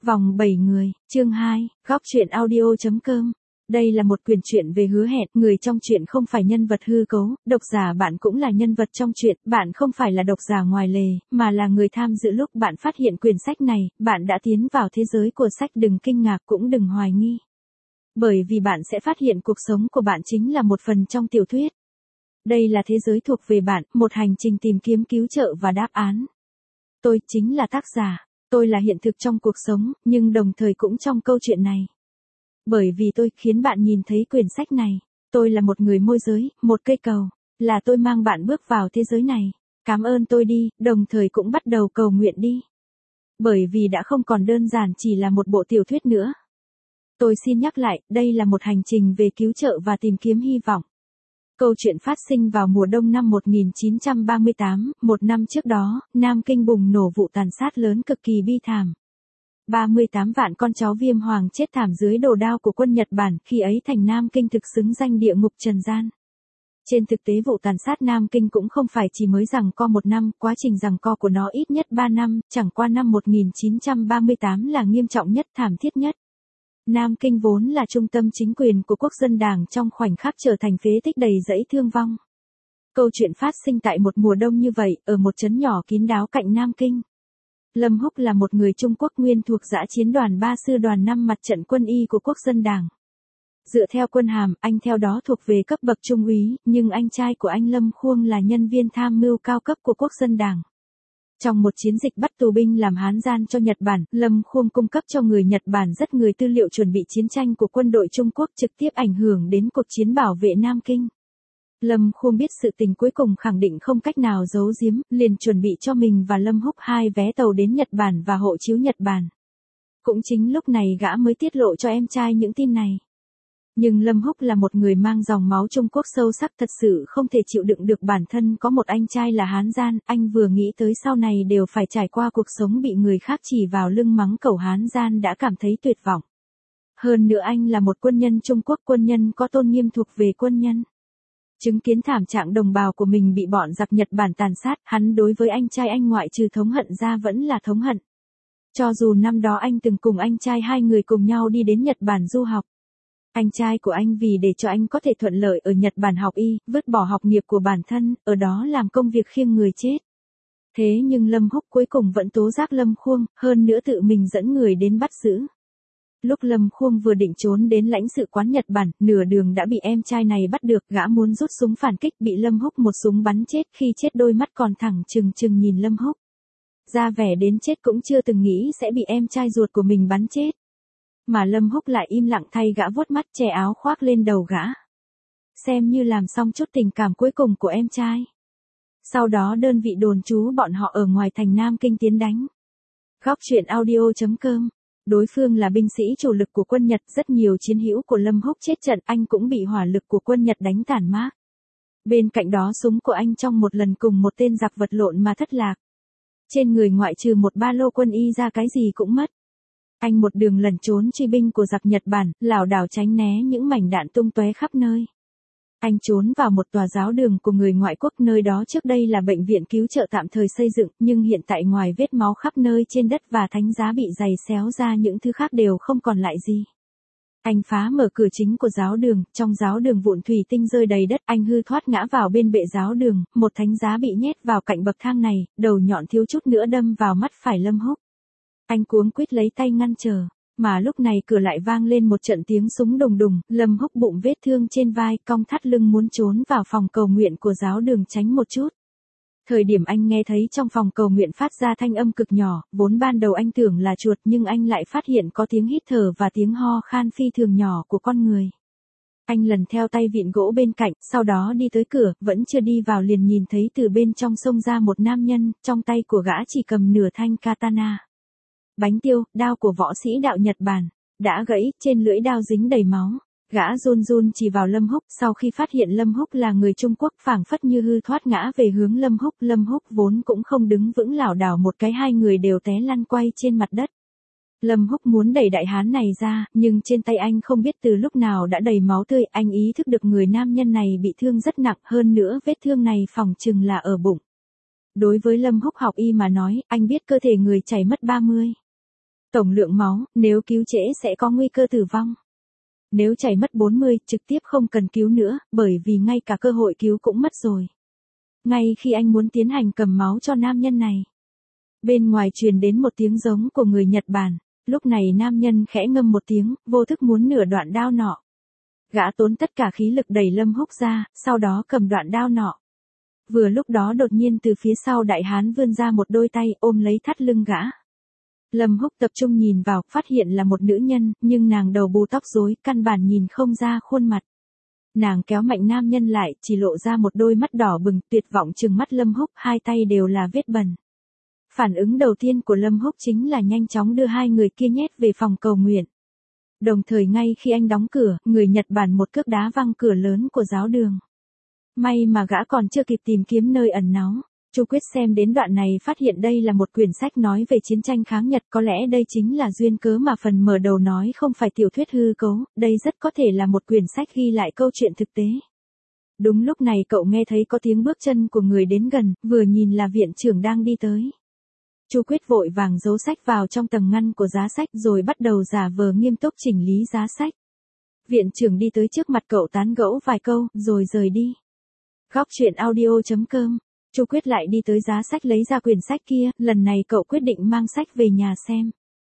Vòng 7 người, chương 2, góc truyện audio.com. Đây là một quyển truyện về hứa hẹn, người trong truyện không phải nhân vật hư cấu, độc giả bạn cũng là nhân vật trong truyện, bạn không phải là độc giả ngoài lề, mà là người tham dự lúc bạn phát hiện quyển sách này, bạn đã tiến vào thế giới của sách, đừng kinh ngạc cũng đừng hoài nghi. Bởi vì bạn sẽ phát hiện cuộc sống của bạn chính là một phần trong tiểu thuyết. Đây là thế giới thuộc về bạn, một hành trình tìm kiếm cứu trợ và đáp án. Tôi chính là tác giả. Tôi là hiện thực trong cuộc sống, nhưng đồng thời cũng trong câu chuyện này. Bởi vì tôi khiến bạn nhìn thấy quyển sách này. Tôi là một người môi giới, một cây cầu. Là tôi mang bạn bước vào thế giới này. Cảm ơn tôi đi, đồng thời cũng bắt đầu cầu nguyện đi. Bởi vì đã không còn đơn giản chỉ là một bộ tiểu thuyết nữa. Tôi xin nhắc lại, đây là một hành trình về cứu trợ và tìm kiếm hy vọng. Câu chuyện phát sinh vào mùa đông năm 1938, một năm trước đó, Nam Kinh bùng nổ vụ tàn sát lớn cực kỳ bi thảm. 38 vạn con cháu Viêm Hoàng chết thảm dưới đồ đao của quân Nhật Bản, khi ấy thành Nam Kinh thực xứng danh địa ngục trần gian. Trên thực tế vụ tàn sát Nam Kinh cũng không phải chỉ mới giằng co một năm, quá trình giằng co của nó ít nhất 3 năm, chẳng qua năm 1938 là nghiêm trọng nhất, thảm thiết nhất. Nam Kinh vốn là trung tâm chính quyền của quốc dân đảng trong khoảnh khắc trở thành phế tích đầy dẫy thương vong. Câu chuyện phát sinh tại một mùa đông như vậy, ở một trấn nhỏ kín đáo cạnh Nam Kinh. Lâm Húc là một người Trung Quốc nguyên thuộc dã chiến đoàn 3 sư đoàn 5 mặt trận quân y của quốc dân đảng. Dựa theo quân hàm, anh theo đó thuộc về cấp bậc trung úy, nhưng anh trai của anh Lâm Khuông là nhân viên tham mưu cao cấp của quốc dân đảng. Trong một chiến dịch bắt tù binh làm Hán gian cho Nhật Bản, Lâm Khuông cung cấp cho người Nhật Bản rất người tư liệu chuẩn bị chiến tranh của quân đội Trung Quốc, trực tiếp ảnh hưởng đến cuộc chiến bảo vệ Nam Kinh. Lâm Khuông biết sự tình cuối cùng khẳng định không cách nào giấu giếm, liền chuẩn bị cho mình và Lâm Húc 2 vé tàu đến Nhật Bản và hộ chiếu Nhật Bản. Cũng chính lúc này gã mới tiết lộ cho em trai những tin này. Nhưng Lâm Húc là một người mang dòng máu Trung Quốc sâu sắc, thật sự không thể chịu đựng được bản thân có một anh trai là Hán gian, anh vừa nghĩ tới sau này đều phải trải qua cuộc sống bị người khác chỉ vào lưng mắng cẩu Hán gian đã cảm thấy tuyệt vọng. Hơn nữa anh là một quân nhân Trung Quốc, quân nhân có tôn nghiêm thuộc về quân nhân. Chứng kiến thảm trạng đồng bào của mình bị bọn giặc Nhật Bản tàn sát, hắn đối với anh trai anh ngoại trừ thống hận ra vẫn là thống hận. Cho dù năm đó anh từng cùng anh trai hai người cùng nhau đi đến Nhật Bản du học. Anh trai của anh vì để cho anh có thể thuận lợi ở Nhật Bản học y, vứt bỏ học nghiệp của bản thân, ở đó làm công việc khiêng người chết. Thế nhưng Lâm Húc cuối cùng vẫn tố giác Lâm Khuông, hơn nữa tự mình dẫn người đến bắt giữ. Lúc Lâm Khuông vừa định trốn đến lãnh sự quán Nhật Bản, nửa đường đã bị em trai này bắt được, gã muốn rút súng phản kích bị Lâm Húc một súng bắn chết, khi chết đôi mắt còn thẳng trừng trừng nhìn Lâm Húc. Ra vẻ đến chết cũng chưa từng nghĩ sẽ bị em trai ruột của mình bắn chết. Mà Lâm Húc lại im lặng thay gã vuốt mắt, che áo khoác lên đầu gã. Xem như làm xong chút tình cảm cuối cùng của em trai. Sau đó đơn vị đồn trú bọn họ ở ngoài thành Nam Kinh tiến đánh. Góc truyện audio.com. Đối phương là binh sĩ chủ lực của quân Nhật, rất nhiều chiến hữu của Lâm Húc chết trận, anh cũng bị hỏa lực của quân Nhật đánh tàn mác. Bên cạnh đó súng của anh trong một lần cùng một tên giặc vật lộn mà thất lạc. Trên người ngoại trừ một ba lô quân y ra cái gì cũng mất. Anh một đường lẩn trốn truy binh của giặc Nhật Bản, lảo đảo tránh né những mảnh đạn tung tóe khắp nơi. Anh trốn vào một tòa giáo đường của người ngoại quốc, nơi đó trước đây là bệnh viện cứu trợ tạm thời xây dựng, nhưng hiện tại ngoài vết máu khắp nơi trên đất và thánh giá bị giày xéo ra, những thứ khác đều không còn lại gì. Anh phá mở cửa chính của giáo đường, trong giáo đường vụn thủy tinh rơi đầy đất, anh hư thoát ngã vào bên bệ giáo đường, một thánh giá bị nhét vào cạnh bậc thang này, đầu nhọn thiếu chút nữa đâm vào mắt phải Lâm Húc. Anh cuống quýt lấy tay ngăn trở, mà lúc này cửa lại vang lên một trận tiếng súng đùng đùng, Lâm Húc bụng vết thương trên vai, cong thắt lưng muốn trốn vào phòng cầu nguyện của giáo đường tránh một chút. Thời điểm anh nghe thấy trong phòng cầu nguyện phát ra thanh âm cực nhỏ, vốn ban đầu anh tưởng là chuột nhưng anh lại phát hiện có tiếng hít thở và tiếng ho khan phi thường nhỏ của con người. Anh lần theo tay vịn gỗ bên cạnh, sau đó đi tới cửa, vẫn chưa đi vào liền nhìn thấy từ bên trong xông ra một nam nhân, trong tay của gã chỉ cầm nửa thanh katana. Bánh tiêu, đao của võ sĩ đạo Nhật Bản, đã gãy, trên lưỡi đao dính đầy máu. Gã run run chỉ vào Lâm Húc, sau khi phát hiện Lâm Húc là người Trung Quốc phảng phất như hư thoát ngã về hướng Lâm Húc vốn cũng không đứng vững, lảo đảo một cái hai người đều té lăn quay trên mặt đất. Lâm Húc muốn đẩy đại hán này ra, nhưng trên tay anh không biết từ lúc nào đã đầy máu tươi, anh ý thức được người nam nhân này bị thương rất nặng, hơn nữa vết thương này phỏng chừng là ở bụng. Đối với Lâm Húc học y mà nói, anh biết cơ thể người chảy mất 30. Tổng lượng máu, nếu cứu trễ sẽ có nguy cơ tử vong. Nếu chảy mất 40, trực tiếp không cần cứu nữa, bởi vì ngay cả cơ hội cứu cũng mất rồi. Ngay khi anh muốn tiến hành cầm máu cho nam nhân này, bên ngoài truyền đến một tiếng giống của người Nhật Bản. Lúc này nam nhân khẽ ngâm một tiếng, vô thức muốn nửa đoạn đao nọ. Gã tốn tất cả khí lực đẩy Lâm Húc ra, sau đó cầm đoạn đao nọ. Vừa lúc đó đột nhiên từ phía sau đại hán vươn ra một đôi tay ôm lấy thắt lưng gã. Lâm Húc tập trung nhìn vào, phát hiện là một nữ nhân, nhưng nàng đầu bù tóc rối, căn bản nhìn không ra khuôn mặt. Nàng kéo mạnh nam nhân lại, chỉ lộ ra một đôi mắt đỏ bừng, tuyệt vọng trừng mắt Lâm Húc, hai tay đều là vết bẩn. Phản ứng đầu tiên của Lâm Húc chính là nhanh chóng đưa hai người kia nhét về phòng cầu nguyện. Đồng thời ngay khi anh đóng cửa, người Nhật Bản một cước đá văng cửa lớn của giáo đường. May mà gã còn chưa kịp tìm kiếm nơi ẩn náu. Chu Quyết xem đến đoạn này phát hiện đây là một quyển sách nói về chiến tranh kháng Nhật, có lẽ đây chính là duyên cớ mà phần mở đầu nói không phải tiểu thuyết hư cấu, đây rất có thể là một quyển sách ghi lại câu chuyện thực tế. Đúng lúc này cậu nghe thấy có tiếng bước chân của người đến gần, vừa nhìn là viện trưởng đang đi tới. Chu Quyết vội vàng giấu sách vào trong tầng ngăn của giá sách rồi bắt đầu giả vờ nghiêm túc chỉnh lý giá sách. Viện trưởng đi tới trước mặt cậu tán gẫu vài câu, rồi rời đi. Góc truyện audio.com. Chu Quyết lại đi tới giá sách lấy ra quyển sách kia, lần này cậu quyết định mang sách về nhà xem.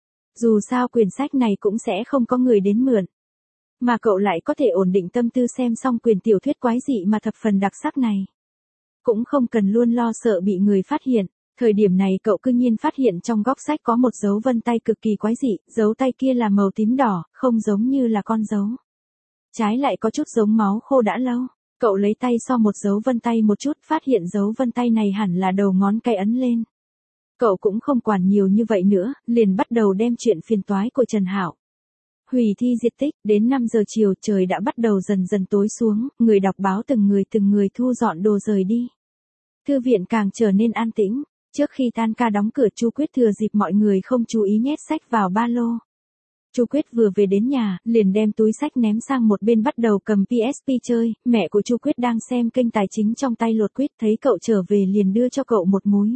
Dù sao quyển sách này cũng sẽ không có người đến mượn. Mà cậu lại có thể ổn định tâm tư xem xong quyển tiểu thuyết quái dị mà thập phần đặc sắc này. Cũng không cần luôn lo sợ bị người phát hiện. Thời điểm này cậu cư nhiên phát hiện trong góc sách có một dấu vân tay cực kỳ quái dị, dấu tay kia là màu tím đỏ, không giống như là con dấu. Trái lại có chút giống máu khô đã lâu. Cậu lấy tay so một dấu vân tay một chút, phát hiện dấu vân tay này hẳn là đầu ngón cái ấn lên. Cậu cũng không quản nhiều như vậy nữa, liền bắt đầu đem chuyện phiền toái của Trần Hạo. Hủy thi diệt tích, đến 5 giờ chiều trời đã bắt đầu dần dần tối xuống, người đọc báo từng người thu dọn đồ rời đi. Thư viện càng trở nên an tĩnh. Trước khi tan ca đóng cửa, Chu Quyết thừa dịp mọi người không chú ý nhét sách vào ba lô. Chu Quyết vừa về đến nhà, liền đem túi sách ném sang một bên bắt đầu cầm PSP chơi, mẹ của Chu Quyết đang xem kênh tài chính trong tay lột quýt, thấy cậu trở về liền đưa cho cậu một múi.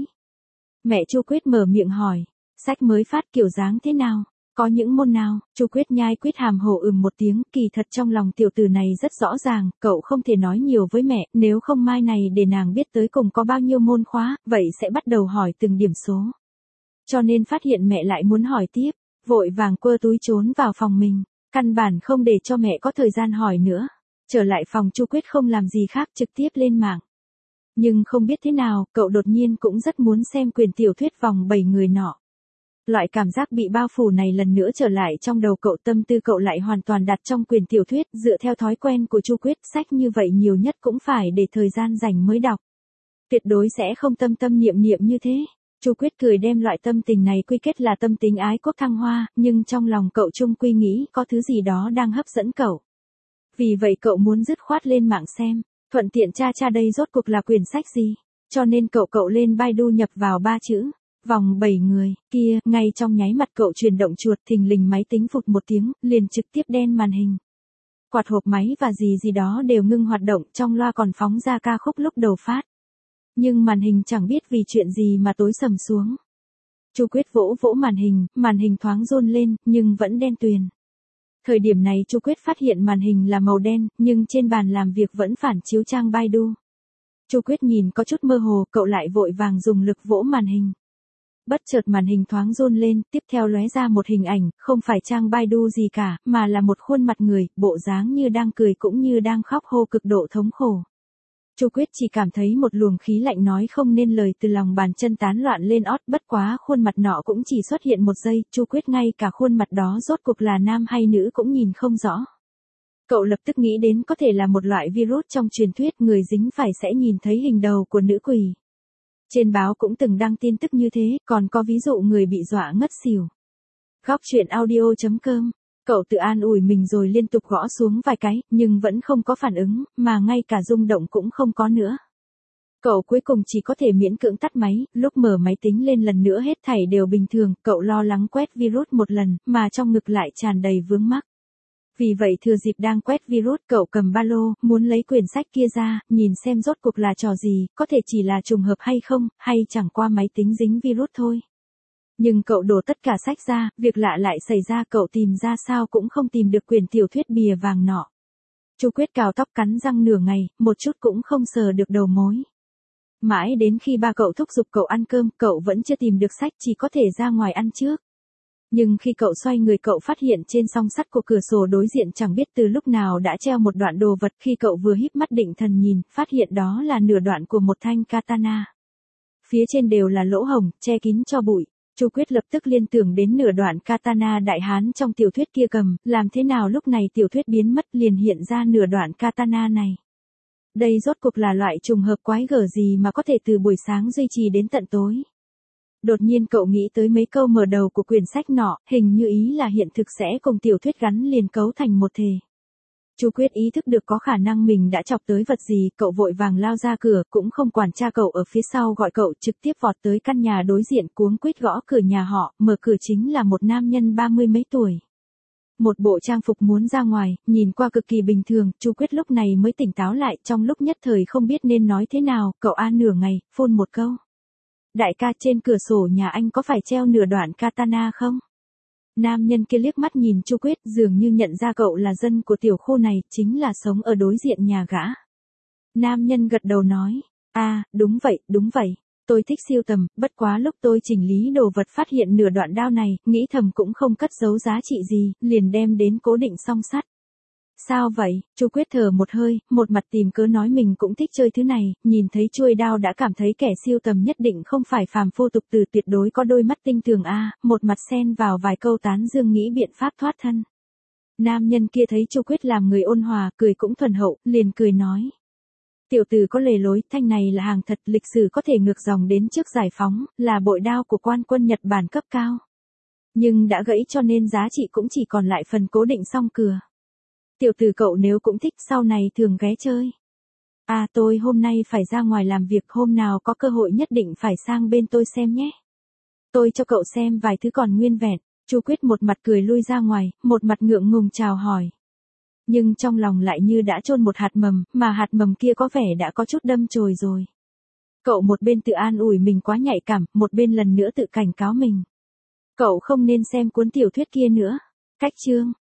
Mẹ Chu Quyết mở miệng hỏi, sách mới phát kiểu dáng thế nào, có những môn nào? Chu Quyết nhai quýt hàm hồ một tiếng, kỳ thật trong lòng tiểu tử này rất rõ ràng, cậu không thể nói nhiều với mẹ, nếu không mai này để nàng biết tới cùng có bao nhiêu môn khóa, vậy sẽ bắt đầu hỏi từng điểm số. Cho nên phát hiện mẹ lại muốn hỏi tiếp, vội vàng quơ túi trốn vào phòng mình, căn bản không để cho mẹ có thời gian hỏi nữa. Trở lại phòng, Chu Quyết không làm gì khác, trực tiếp lên mạng. Nhưng không biết thế nào, cậu đột nhiên cũng rất muốn xem quyển tiểu thuyết Vòng 7 người nọ. Loại cảm giác bị bao phủ này lần nữa trở lại trong đầu cậu, tâm tư cậu lại hoàn toàn đặt trong quyển tiểu thuyết, dựa theo thói quen của Chu Quyết, sách như vậy nhiều nhất cũng phải để thời gian rảnh mới đọc. Tuyệt đối sẽ không tâm tâm niệm niệm như thế. Chu Quyết cười đem loại tâm tình này quy kết là tâm tính ái quốc thăng hoa, nhưng trong lòng cậu chung quy nghĩ có thứ gì đó đang hấp dẫn cậu. Vì vậy cậu muốn dứt khoát lên mạng xem, thuận tiện tra đây rốt cuộc là quyển sách gì. Cho nên cậu lên Baidu nhập vào 3 chữ. Vòng 7 người, kia, ngay trong nháy mặt cậu chuyển động chuột, thình lình máy tính phụt một tiếng, liền trực tiếp đen màn hình. Quạt hộp máy và gì đó đều ngưng hoạt động, trong loa còn phóng ra ca khúc lúc đầu phát. Nhưng màn hình chẳng biết vì chuyện gì mà tối sầm xuống. Chu Quyết vỗ màn hình thoáng run lên, nhưng vẫn đen tuyền. Thời điểm này Chu Quyết phát hiện màn hình là màu đen, nhưng trên bàn làm việc vẫn phản chiếu trang Baidu. Chu Quyết nhìn có chút mơ hồ, cậu lại vội vàng dùng lực vỗ màn hình. Bất chợt màn hình thoáng run lên, tiếp theo lóe ra một hình ảnh, không phải trang Baidu gì cả, mà là một khuôn mặt người, bộ dáng như đang cười cũng như đang khóc, hô cực độ thống khổ. Chu Quyết chỉ cảm thấy một luồng khí lạnh nói không nên lời từ lòng bàn chân tán loạn lên ót, bất quá khuôn mặt nọ cũng chỉ xuất hiện một giây, Chu Quyết ngay cả khuôn mặt đó rốt cuộc là nam hay nữ cũng nhìn không rõ. Cậu lập tức nghĩ đến có thể là một loại virus trong truyền thuyết, người dính phải sẽ nhìn thấy hình đầu của nữ quỷ. Trên báo cũng từng đăng tin tức như thế, còn có ví dụ người bị dọa ngất xỉu. Góc truyện audio.com. Cậu tự an ủi mình rồi liên tục gõ xuống vài cái, nhưng vẫn không có phản ứng, mà ngay cả rung động cũng không có nữa. Cậu cuối cùng chỉ có thể miễn cưỡng tắt máy, lúc mở máy tính lên lần nữa hết thảy đều bình thường, cậu lo lắng quét virus một lần, mà trong ngực lại tràn đầy vướng mắc. Vì vậy thừa dịp đang quét virus, cậu cầm ba lô, muốn lấy quyển sách kia ra, nhìn xem rốt cuộc là trò gì, có thể chỉ là trùng hợp hay không, hay chẳng qua máy tính dính virus thôi. Nhưng cậu đổ tất cả sách ra, việc lạ lại xảy ra, cậu tìm ra sao cũng không tìm được quyển tiểu thuyết bìa vàng nọ. Chu Quyết cào tóc cắn răng nửa ngày, một chút cũng không sờ được đầu mối. Mãi đến khi ba cậu thúc giục cậu ăn cơm, cậu vẫn chưa tìm được sách, chỉ có thể ra ngoài ăn trước. Nhưng khi cậu xoay người cậu phát hiện trên song sắt của cửa sổ đối diện chẳng biết từ lúc nào đã treo một đoạn đồ vật. Khi cậu vừa híp mắt định thần nhìn, phát hiện đó là nửa đoạn của một thanh katana. Phía trên đều là lỗ hổng, che kín cho bụi. Chu Quyết lập tức liên tưởng đến nửa đoạn katana đại hán trong tiểu thuyết kia cầm, làm thế nào lúc này tiểu thuyết biến mất liền hiện ra nửa đoạn katana này. Đây rốt cuộc là loại trùng hợp quái gở gì mà có thể từ buổi sáng duy trì đến tận tối. Đột nhiên cậu nghĩ tới mấy câu mở đầu của quyển sách nọ, hình như ý là hiện thực sẽ cùng tiểu thuyết gắn liền cấu thành một thể. Chu Quyết ý thức được có khả năng mình đã chọc tới vật gì, cậu vội vàng lao ra cửa, cũng không quản cha cậu ở phía sau gọi cậu, trực tiếp vọt tới căn nhà đối diện, cuống quýt gõ cửa nhà họ, mở cửa chính là một nam nhân 30 mấy tuổi. Một bộ trang phục muốn ra ngoài, nhìn qua cực kỳ bình thường, Chu Quyết lúc này mới tỉnh táo lại, trong lúc nhất thời không biết nên nói thế nào, cậu nửa ngày, phun một câu. Đại ca, trên cửa sổ nhà anh có phải treo nửa đoạn katana không? Nam nhân kia liếc mắt nhìn Chu Quyết, dường như nhận ra cậu là dân của tiểu khu này, chính là sống ở đối diện nhà gã. Nam nhân gật đầu nói, đúng vậy, tôi thích sưu tầm, bất quá lúc tôi chỉnh lý đồ vật phát hiện nửa đoạn đao này, nghĩ thầm cũng không cất giấu giá trị gì, liền đem đến cố định song sắt. Sao vậy? Chu Quyết thở một hơi, một mặt tìm cớ nói mình cũng thích chơi thứ này, nhìn thấy chuôi đao đã cảm thấy kẻ sưu tầm nhất định không phải phàm phu tục tử, tuyệt đối có đôi mắt tinh tường một mặt xen vào vài câu tán dương nghĩ biện pháp thoát thân. Nam nhân kia thấy Chu Quyết làm người ôn hòa, cười cũng thuần hậu, liền cười nói. Tiểu tử có lề lối, thanh này là hàng thật, lịch sử có thể ngược dòng đến trước giải phóng, là bội đao của quan quân Nhật Bản cấp cao. Nhưng đã gãy cho nên giá trị cũng chỉ còn lại phần cố định song cừa. Tiểu tử cậu nếu cũng thích sau này thường ghé chơi. Tôi hôm nay phải ra ngoài làm việc, hôm nào có cơ hội nhất định phải sang bên tôi xem nhé. Tôi cho cậu xem vài thứ còn nguyên vẹn. Chu Quyết một mặt cười lui ra ngoài, một mặt ngượng ngùng chào hỏi. Nhưng trong lòng lại như đã chôn một hạt mầm, mà hạt mầm kia có vẻ đã có chút đâm chồi rồi. Cậu một bên tự an ủi mình quá nhạy cảm, một bên lần nữa tự cảnh cáo mình. Cậu không nên xem cuốn tiểu thuyết kia nữa. Cách chương